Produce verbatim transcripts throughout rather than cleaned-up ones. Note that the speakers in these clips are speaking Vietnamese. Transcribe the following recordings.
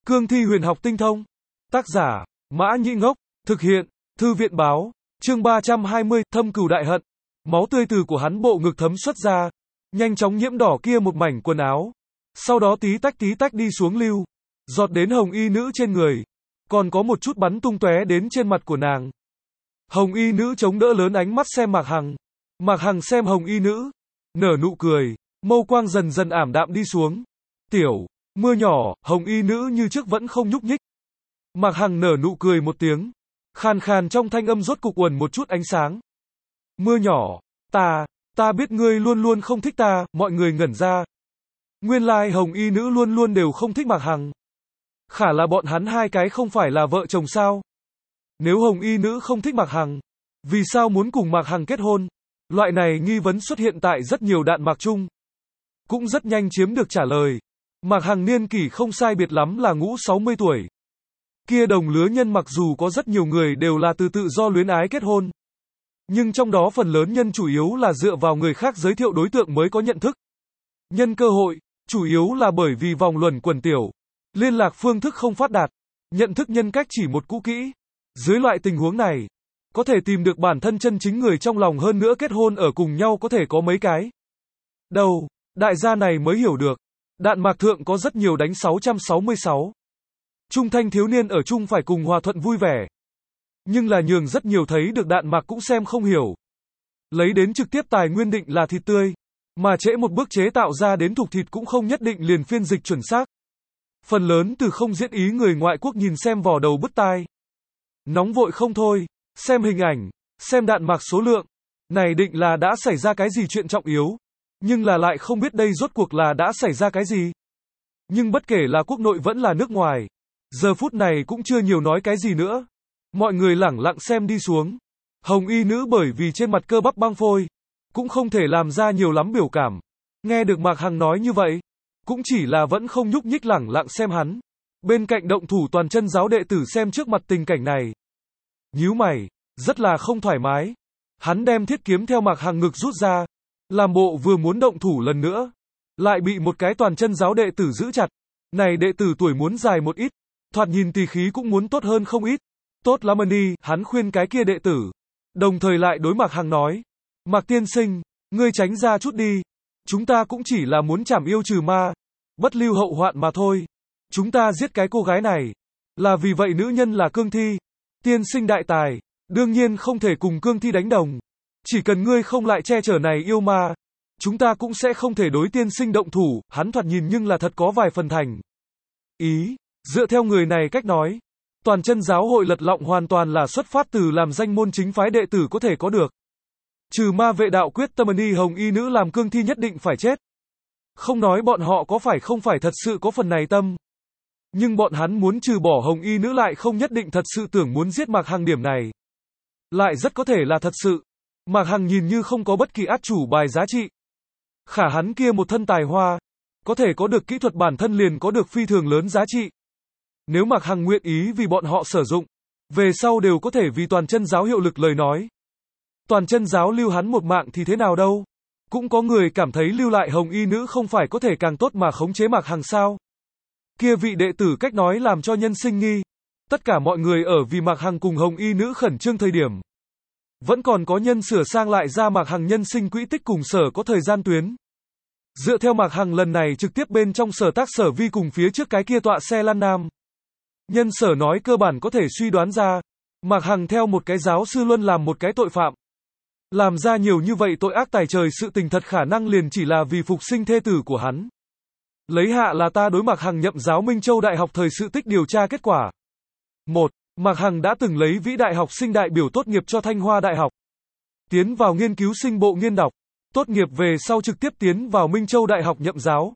Cương thi huyền học tinh thông. Tác giả, Mã Nhĩ Ngốc. Thực hiện, Thư viện báo. Chương ba trăm hai mươi, thâm cừu đại hận. Máu tươi từ của hắn bộ ngực thấm xuất ra, nhanh chóng nhiễm đỏ kia một mảnh quần áo. Sau đó tí tách tí tách đi xuống lưu, giọt đến hồng y nữ trên người. Còn có một chút bắn tung tóe đến trên mặt của nàng. Hồng y nữ chống đỡ lớn ánh mắt xem Mạc Hằng. Mạc Hằng xem hồng y nữ, nở nụ cười, mâu quang dần dần ảm đạm đi xuống. Tiểu, mưa nhỏ, hồng y nữ như trước vẫn không nhúc nhích. Mạc Hằng nở nụ cười một tiếng, khàn khàn trong thanh âm rốt cục uẩn một chút ánh sáng. Mưa nhỏ, ta, ta biết ngươi luôn luôn không thích ta, mọi người ngẩn ra. Nguyên lai hồng y nữ luôn luôn đều không thích Mạc Hằng. Khả là bọn hắn hai cái không phải là vợ chồng sao? Nếu hồng y nữ không thích Mạc Hằng, vì sao muốn cùng Mạc Hằng kết hôn? Loại này nghi vấn xuất hiện tại rất nhiều đạn mạc chung. Cũng rất nhanh chiếm được trả lời. Mạc Hằng niên kỷ không sai biệt lắm là ngũ sáu mươi tuổi. Kia đồng lứa nhân mặc dù có rất nhiều người đều là từ tự do luyến ái kết hôn. Nhưng trong đó phần lớn nhân chủ yếu là dựa vào người khác giới thiệu đối tượng mới có nhận thức. Nhân cơ hội, chủ yếu là bởi vì vòng luẩn quẩn tiểu. Liên lạc phương thức không phát đạt. Nhận thức nhân cách chỉ một cũ kỹ. Dưới loại tình huống này, có thể tìm được bản thân chân chính người trong lòng hơn nữa kết hôn ở cùng nhau có thể có mấy cái. Đâu, đại gia này mới hiểu được. Đạn mạc thượng có rất nhiều đánh sáu trăm sáu mươi sáu. Trung thanh thiếu niên ở chung phải cùng hòa thuận vui vẻ. Nhưng là nhường rất nhiều thấy được đạn mạc cũng xem không hiểu. Lấy đến trực tiếp tài nguyên định là thịt tươi. Mà trễ một bước chế tạo ra đến thục thịt cũng không nhất định liền phiên dịch chuẩn xác. Phần lớn từ không diễn ý người ngoại quốc nhìn xem vò đầu bứt tai. Nóng vội không thôi, xem hình ảnh, xem đạn mạc số lượng. Này định là đã xảy ra cái gì chuyện trọng yếu. Nhưng là lại không biết đây rốt cuộc là đã xảy ra cái gì. Nhưng bất kể là quốc nội vẫn là nước ngoài. Giờ phút này cũng chưa nhiều nói cái gì nữa. Mọi người lẳng lặng xem đi xuống. Hồng y nữ bởi vì trên mặt cơ bắp băng phôi, cũng không thể làm ra nhiều lắm biểu cảm. Nghe được Mạc Hằng nói như vậy, cũng chỉ là vẫn không nhúc nhích lẳng lặng xem hắn. Bên cạnh động thủ toàn chân giáo đệ tử xem trước mặt tình cảnh này. Nhíu mày, rất là không thoải mái. Hắn đem thiết kiếm theo Mạc Hằng ngực rút ra, làm bộ vừa muốn động thủ lần nữa. Lại bị một cái toàn chân giáo đệ tử giữ chặt. Này đệ tử tuổi muốn dài một ít, thoạt nhìn tỳ khí cũng muốn tốt hơn không ít. Tốt lắm đi, hắn khuyên cái kia đệ tử. Đồng thời lại đối Mạc Hằng nói. Mạc tiên sinh, ngươi tránh ra chút đi. Chúng ta cũng chỉ là muốn trảm yêu trừ ma, bất lưu hậu hoạn mà thôi. Chúng ta giết cái cô gái này, là vì vậy nữ nhân là cương thi. Tiên sinh đại tài, đương nhiên không thể cùng cương thi đánh đồng. Chỉ cần ngươi không lại che chở này yêu ma, chúng ta cũng sẽ không thể đối tiên sinh động thủ. Hắn thoạt nhìn nhưng là thật có vài phần thành ý. Dựa theo người này cách nói, toàn chân giáo hội lật lọng hoàn toàn là xuất phát từ làm danh môn chính phái đệ tử có thể có được. Trừ ma vệ đạo quyết tâm y hồng y nữ làm cương thi nhất định phải chết. Không nói bọn họ có phải không phải thật sự có phần này tâm. Nhưng bọn hắn muốn trừ bỏ hồng y nữ lại không nhất định thật sự tưởng muốn giết Mạc Hằng, điểm này lại rất có thể là thật sự. Mạc Hằng nhìn như không có bất kỳ át chủ bài giá trị. Khả hắn kia một thân tài hoa, có thể có được kỹ thuật bản thân liền có được phi thường lớn giá trị. Nếu Mạc Hằng nguyện ý vì bọn họ sử dụng, về sau đều có thể vì toàn chân giáo hiệu lực lời nói. Toàn chân giáo lưu hắn một mạng thì thế nào đâu. Cũng có người cảm thấy lưu lại hồng y nữ không phải có thể càng tốt mà khống chế Mạc Hằng sao. Kia vị đệ tử cách nói làm cho nhân sinh nghi. Tất cả mọi người ở vì Mạc Hằng cùng hồng y nữ khẩn trương thời điểm. Vẫn còn có nhân sửa sang lại ra Mạc Hằng nhân sinh quỹ tích cùng sở có thời gian tuyến. Dựa theo Mạc Hằng lần này trực tiếp bên trong sở tác sở vi cùng phía trước cái kia tọa xe Lan Nam. Nhân sở nói cơ bản có thể suy đoán ra. Mạc Hằng theo một cái giáo sư luôn làm một cái tội phạm. Làm ra nhiều như vậy tội ác tài trời sự tình thật khả năng liền chỉ là vì phục sinh thê tử của hắn. Lấy hạ là ta đối Mạc Hằng nhậm giáo Minh Châu Đại học thời sự tích điều tra kết quả. một. Mạc Hằng đã từng lấy vĩ đại học sinh đại biểu tốt nghiệp cho Thanh Hoa Đại học. Tiến vào nghiên cứu sinh bộ nghiên đọc. Tốt nghiệp về sau trực tiếp tiến vào Minh Châu Đại học nhậm giáo.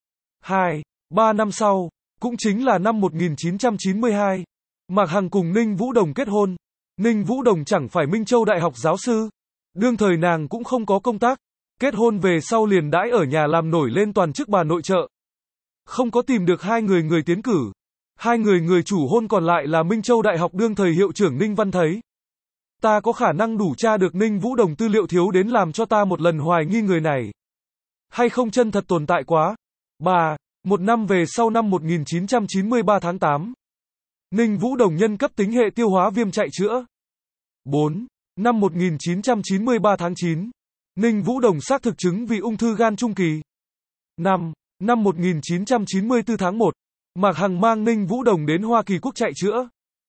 hai. Ba năm sau, cũng chính là năm một nghìn chín trăm chín mươi hai, Mạc Hằng cùng Ninh Vũ Đồng kết hôn. Ninh Vũ Đồng chẳng phải Minh Châu Đại học giáo sư. Đương thời nàng cũng không có công tác. Kết hôn về sau liền đãi ở nhà làm nổi lên toàn chức bà nội trợ. Không có tìm được hai người người tiến cử. Hai người người chủ hôn còn lại là Minh Châu Đại học đương thời hiệu trưởng Ninh Văn Thấy. Ta có khả năng đủ tra được Ninh Vũ Đồng tư liệu thiếu đến làm cho ta một lần hoài nghi người này hay không chân thật tồn tại quá. ba. Một năm về sau năm một nghìn chín trăm chín mươi ba tháng tám, Ninh Vũ Đồng nhân cấp tính hệ tiêu hóa viêm chạy chữa. bốn. Năm một nghìn chín trăm chín mươi ba tháng chín, Ninh Vũ Đồng xác thực chứng vì ung thư gan trung kỳ. năm. Năm một nghìn chín trăm chín mươi tư tháng một, Mạc Hằng mang Ninh Vũ Đồng đến Hoa Kỳ Quốc chạy chữa.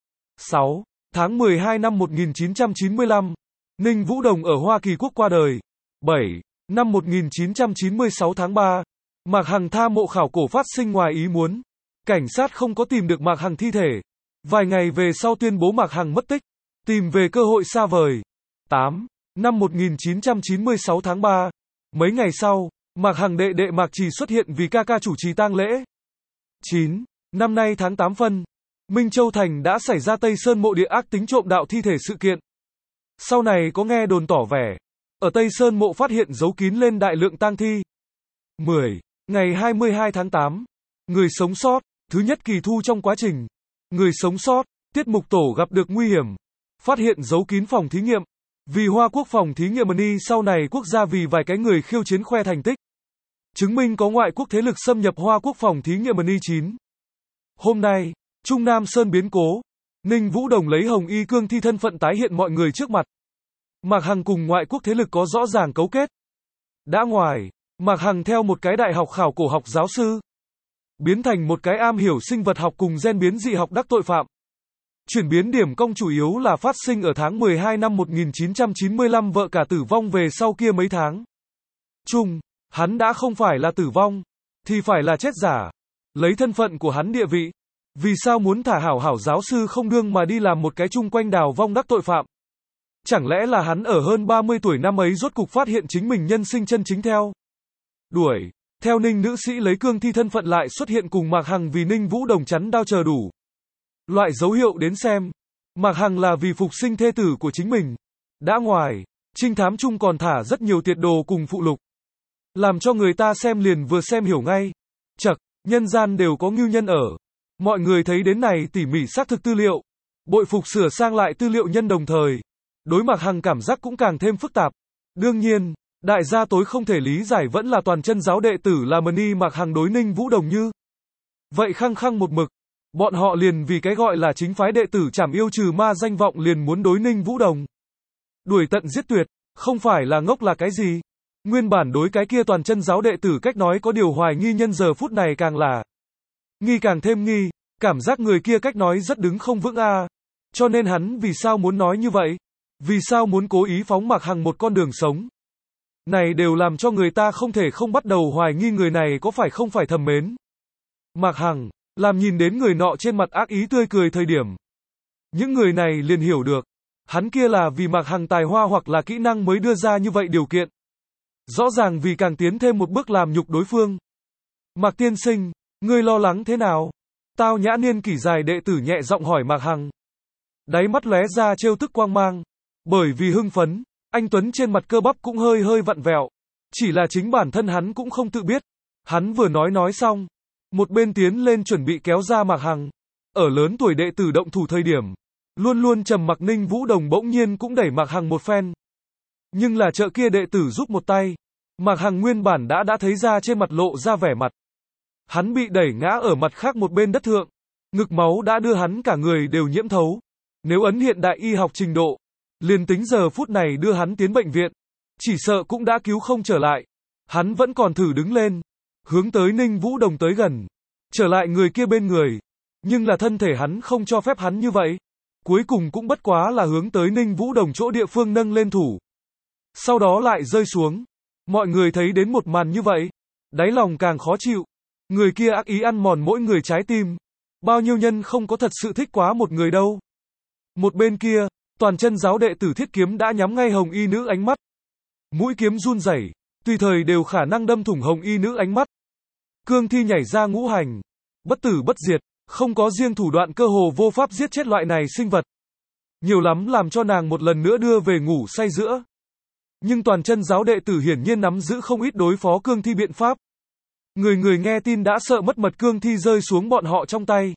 sáu. Tháng mười hai năm một nghìn chín trăm chín mươi lăm, Ninh Vũ Đồng ở Hoa Kỳ Quốc qua đời. bảy. Năm một nghìn chín trăm chín mươi sáu tháng ba, Mạc Hằng tha mộ khảo cổ phát sinh ngoài ý muốn. Cảnh sát không có tìm được Mạc Hằng thi thể. Vài ngày về sau tuyên bố Mạc Hằng mất tích. Tìm về cơ hội xa vời. tám. Năm một nghìn chín trăm chín mươi sáu tháng ba, mấy ngày sau, Mạc Hằng đệ đệ Mạc Trì xuất hiện vì ca ca chủ trì tang lễ. chín. Năm nay tháng tám phân, Minh Châu Thành đã xảy ra Tây Sơn mộ địa ác tính trộm đạo thi thể sự kiện. Sau này có nghe đồn tỏ vẻ, ở Tây Sơn mộ phát hiện giấu kín lên đại lượng tang thi. mười. Ngày hai mươi hai tháng tám, người sống sót, thứ nhất kỳ thu trong quá trình. Người sống sót, tiết mục tổ gặp được nguy hiểm. Phát hiện giấu kín phòng thí nghiệm. Vì Hoa Quốc phòng thí nghiệm Mani sau này quốc gia vì vài cái người khiêu chiến khoe thành tích. Chứng minh có ngoại quốc thế lực xâm nhập Hoa Quốc phòng thí nghiệm Mani chín. Hôm nay, Trung Nam Sơn biến cố. Ninh Vũ Đồng lấy Hồng Y cương thi thân phận tái hiện mọi người trước mặt. Mạc Hằng cùng ngoại quốc thế lực có rõ ràng cấu kết. Đã ngoài, Mạc Hằng theo một cái đại học khảo cổ học giáo sư, biến thành một cái am hiểu sinh vật học cùng gen biến dị học đắc tội phạm. Chuyển biến điểm công chủ yếu là phát sinh ở tháng mười hai năm một nghìn chín trăm chín mươi lăm vợ cả tử vong về sau kia mấy tháng. Chung, hắn đã không phải là tử vong, thì phải là chết giả. Lấy thân phận của hắn địa vị, vì sao muốn thả hảo hảo giáo sư không đương mà đi làm một cái chung quanh đào vong đắc tội phạm? Chẳng lẽ là hắn ở hơn ba mươi tuổi năm ấy rốt cục phát hiện chính mình nhân sinh chân chính theo đuổi, theo Ninh nữ sĩ lấy cương thi thân phận lại xuất hiện cùng Mạc Hằng vì Ninh Vũ Đồng chắn đao chờ đủ loại dấu hiệu đến xem, Mạc Hằng là vì phục sinh thê tử của chính mình. Đã ngoài, trinh thám chung còn thả rất nhiều tiệt đồ cùng phụ lục, làm cho người ta xem liền vừa xem hiểu ngay. Chậc, nhân gian đều có ngưu nhân ở. Mọi người thấy đến này tỉ mỉ xác thực tư liệu, bội phục sửa sang lại tư liệu nhân đồng thời. Đối Mạc Hằng cảm giác cũng càng thêm phức tạp. Đương nhiên, đại gia tối không thể lý giải vẫn là toàn chân giáo đệ tử là Mani Mạc Hằng đối Ninh Vũ Đồng như vậy khăng khăng một mực. Bọn họ liền vì cái gọi là chính phái đệ tử trảm yêu trừ ma danh vọng liền muốn đối Ninh Vũ Đồng đuổi tận giết tuyệt, không phải là ngốc là cái gì. Nguyên bản đối cái kia toàn chân giáo đệ tử cách nói có điều hoài nghi, nhân giờ phút này càng là nghi càng thêm nghi, cảm giác người kia cách nói rất đứng không vững a. À. Cho nên hắn vì sao muốn nói như vậy? Vì sao muốn cố ý phóng Mạc Hằng một con đường sống? Này đều làm cho người ta không thể không bắt đầu hoài nghi người này có phải không phải thầm mến Mạc Hằng, làm nhìn đến người nọ trên mặt ác ý tươi cười thời điểm. Những người này liền hiểu được, hắn kia là vì Mạc Hằng tài hoa hoặc là kỹ năng mới đưa ra như vậy điều kiện. Rõ ràng vì càng tiến thêm một bước làm nhục đối phương. Mạc tiên sinh, ngươi lo lắng thế nào? Tao nhã niên kỷ dài đệ tử nhẹ giọng hỏi Mạc Hằng. Đáy mắt lóe ra trêu tức quang mang. Bởi vì hưng phấn, anh Tuấn trên mặt cơ bắp cũng hơi hơi vặn vẹo. Chỉ là chính bản thân hắn cũng không tự biết. Hắn vừa nói nói xong, một bên tiến lên chuẩn bị kéo ra Mạc Hằng. Ở lớn tuổi đệ tử động thủ thời điểm, luôn luôn trầm mặc Ninh Vũ Đồng bỗng nhiên cũng đẩy Mạc Hằng một phen. Nhưng là trợ kia đệ tử giúp một tay. Mạc Hằng nguyên bản đã đã thấy ra trên mặt lộ ra vẻ mặt. Hắn bị đẩy ngã ở mặt khác một bên đất thượng. Ngực máu đã đưa hắn cả người đều nhiễm thấu. Nếu ấn hiện đại y học trình độ, liền tính giờ phút này đưa hắn tiến bệnh viện, chỉ sợ cũng đã cứu không trở lại. Hắn vẫn còn thử đứng lên, hướng tới Ninh Vũ Đồng tới gần, trở lại người kia bên người. Nhưng là thân thể hắn không cho phép hắn như vậy. Cuối cùng cũng bất quá là hướng tới Ninh Vũ Đồng chỗ địa phương nâng lên thủ. Sau đó lại rơi xuống. Mọi người thấy đến một màn như vậy, đáy lòng càng khó chịu. Người kia ác ý ăn mòn mỗi người trái tim. Bao nhiêu nhân không có thật sự thích quá một người đâu. Một bên kia, toàn chân giáo đệ tử thiết kiếm đã nhắm ngay hồng y nữ ánh mắt. Mũi kiếm run rẩy, tùy thời đều khả năng đâm thủng hồng y nữ ánh mắt. Cương thi nhảy ra ngũ hành, bất tử bất diệt, không có riêng thủ đoạn cơ hồ vô pháp giết chết loại này sinh vật. Nhiều lắm làm cho nàng một lần nữa đưa về ngủ say giữa. Nhưng toàn chân giáo đệ tử hiển nhiên nắm giữ không ít đối phó cương thi biện pháp. Người người nghe tin đã sợ mất mật cương thi rơi xuống bọn họ trong tay.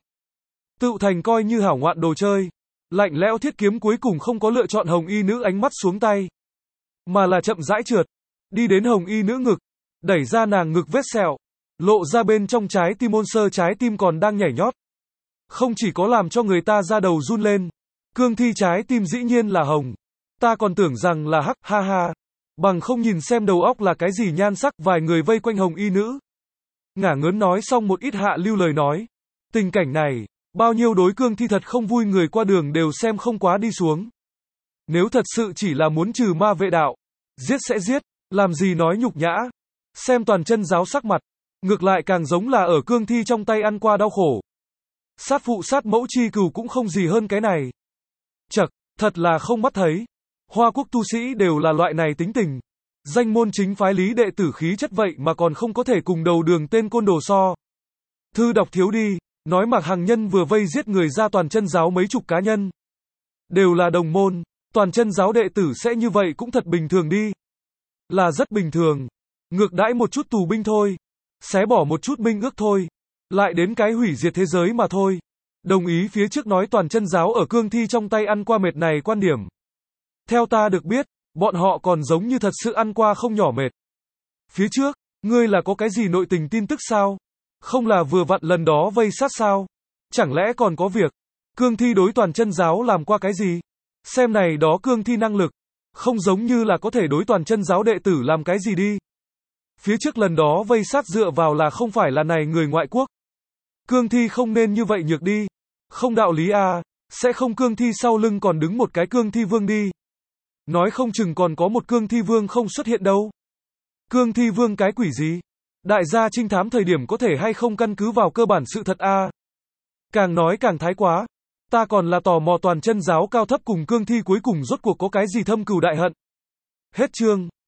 Tự thành coi như hảo ngoạn đồ chơi. Lạnh lẽo thiết kiếm cuối cùng không có lựa chọn hồng y nữ ánh mắt xuống tay. Mà là chậm rãi trượt. Đi đến hồng y nữ ngực. Đẩy ra nàng ngực vết sẹo. lộ ra bên trong trái tim monster trái tim còn đang nhảy nhót. Không chỉ có làm cho người ta da đầu run lên, cương thi trái tim dĩ nhiên là hồng. Ta còn tưởng rằng là hắc, ha ha. Bằng không nhìn xem đầu óc là cái gì nhan sắc, vài người vây quanh hồng y nữ. Ngả ngớn nói xong một ít hạ lưu lời nói. Tình cảnh này, bao nhiêu đối cương thi thật không vui người qua đường đều xem không quá đi xuống. Nếu thật sự chỉ là muốn trừ ma vệ đạo, giết sẽ giết, làm gì nói nhục nhã. Xem toàn chân giáo sắc mặt, ngược lại càng giống là ở cương thi trong tay ăn qua đau khổ. Sát phụ sát mẫu chi cừu cũng không gì hơn cái này. Chậc, thật là không mắt thấy. Hoa quốc tu sĩ đều là loại này tính tình. Danh môn chính phái lý đệ tử khí chất vậy mà còn không có thể cùng đầu đường tên côn đồ so. Thư đọc thiếu đi, nói Mạc Hằng Nhân vừa vây giết người ra toàn chân giáo mấy chục cá nhân. Đều là đồng môn, toàn chân giáo đệ tử sẽ như vậy cũng thật bình thường đi. Là rất bình thường. Ngược đãi một chút tù binh thôi. Xé bỏ một chút minh ước thôi. Lại đến cái hủy diệt thế giới mà thôi. Đồng ý phía trước nói toàn chân giáo ở cương thi trong tay ăn qua mệt này quan điểm. Theo ta được biết, bọn họ còn giống như thật sự ăn qua không nhỏ mệt. Phía trước, ngươi là có cái gì nội tình tin tức sao? Không là vừa vặn lần đó vây sát sao? Chẳng lẽ còn có việc? Cương thi đối toàn chân giáo làm qua cái gì? Xem này đó cương thi năng lực. Không giống như là có thể đối toàn chân giáo đệ tử làm cái gì đi. Phía trước lần đó vây sát dựa vào là không phải là này người ngoại quốc. Cương thi không nên như vậy nhược đi. Không đạo lý à, sẽ không cương thi sau lưng còn đứng một cái cương thi vương đi. Nói không chừng còn có một cương thi vương không xuất hiện đâu. Cương thi vương cái quỷ gì? Đại gia trinh thám thời điểm có thể hay không căn cứ vào cơ bản sự thật à? Càng nói càng thái quá. Ta còn là tò mò toàn chân giáo cao thấp cùng cương thi cuối cùng rốt cuộc có cái gì thâm cừu đại hận. Hết chương.